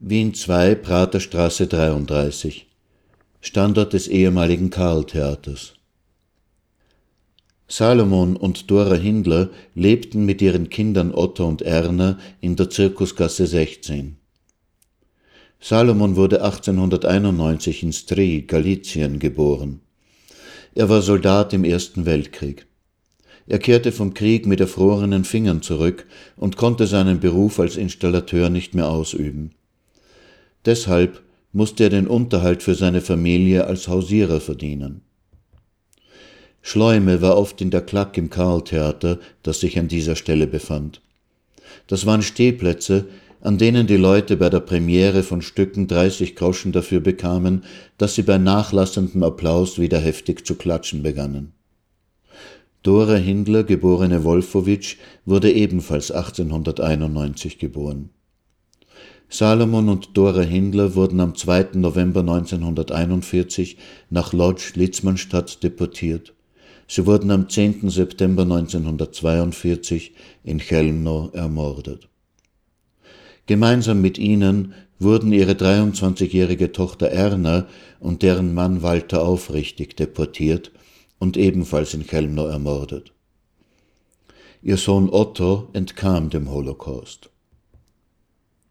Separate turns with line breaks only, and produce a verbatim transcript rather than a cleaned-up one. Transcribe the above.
Wien zwei, Praterstraße dreiunddreißig, Standort des ehemaligen Karl-Theaters. Salomon und Dora Hindler lebten mit ihren Kindern Otto und Erna in der Zirkusgasse sechzehn. Salomon wurde achtzehnhunderteinundneunzig in Stryj, Galizien, geboren. Er war Soldat im Ersten Weltkrieg. Er kehrte vom Krieg mit erfrorenen Fingern zurück und konnte seinen Beruf als Installateur nicht mehr ausüben. Deshalb musste er den Unterhalt für seine Familie als Hausierer verdienen. Schleume war oft in der Klack im Karl-Theater, das sich an dieser Stelle befand. Das waren Stehplätze, an denen die Leute bei der Premiere von Stücken dreißig Groschen dafür bekamen, dass sie bei nachlassendem Applaus wieder heftig zu klatschen begannen. Dora Hindler, geborene Wolfowitsch, wurde ebenfalls achtzehnhunderteinundneunzig geboren. Salomon und Dora Hindler wurden am zweiten November neunzehnhunderteinundvierzig nach Lodz, Litzmannstadt, deportiert. Sie wurden am zehnten September neunzehnhundertzweiundvierzig in Chełmno ermordet. Gemeinsam mit ihnen wurden ihre dreiundzwanzigjährige Tochter Erna und deren Mann Walter Aufrichtig deportiert und ebenfalls in Chełmno ermordet. Ihr Sohn Otto entkam dem Holocaust.